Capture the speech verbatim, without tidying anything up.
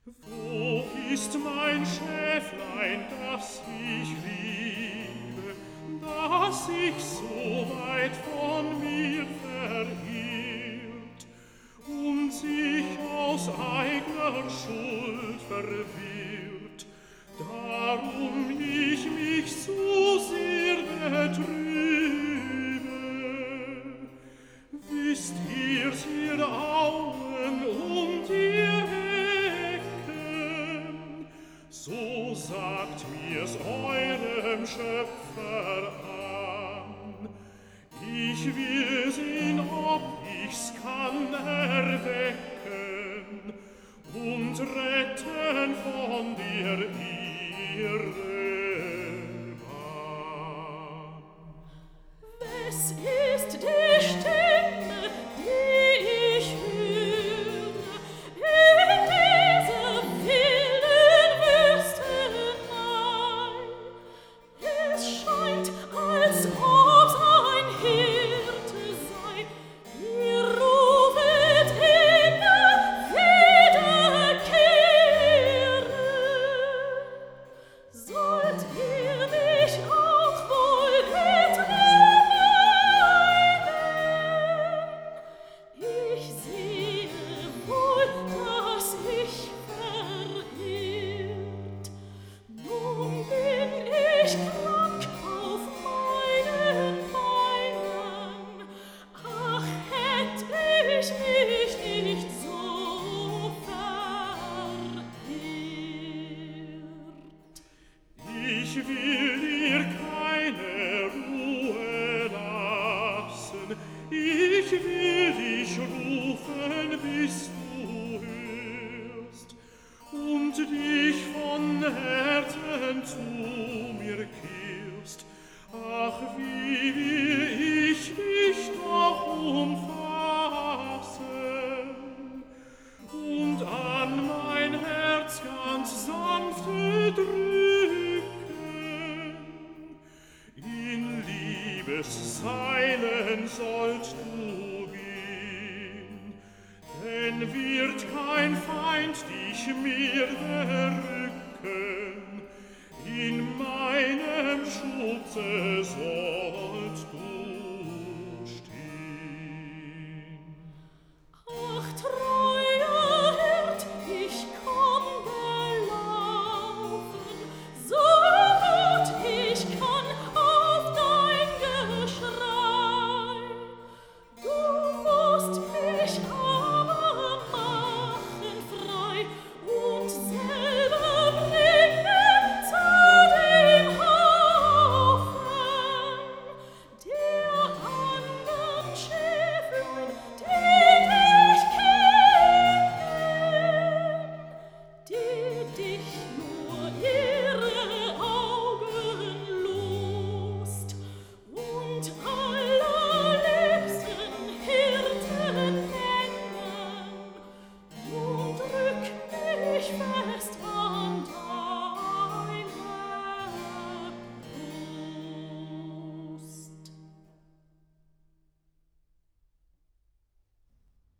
Wo ist mein Schäflein, das ich liebe, das sich so weit von mir verirrt und sich aus eigener Schuld verwirrt, darum ich mich so sehr betrübe? Wisst ihr's, ihr Auen und ihr Hecken, so sagt mir's eurem Schöpfer an. Ich will sehen, ob ich's kann erwecken und retten von der Irrebahn. Wes ist die Stimme, die ich höre in dieser wilden Wüstenei? Es scheint, als ob's ein Hirte sei, ihr rufet immer wiederkehre. Sollt ihr mich auch wohl ich sehe wohl, dass ich verirrt. Nun bin ich krank auf meinen Beinen. Ach, hätt ich mich nicht so verirrt. Ich will dir keine Ruhe lassen, ich will dich rufen, bis du hörst und dich von Herzen zu mir kehrst. Ach, wie will ich dich doch umfassen und an mein Herz ganz sanfte drücken. In Liebesseilen sollt du gehen, denn wird kein Feind dich mehr berücken. In meinem Schutze sollt du stehen. Ach, treu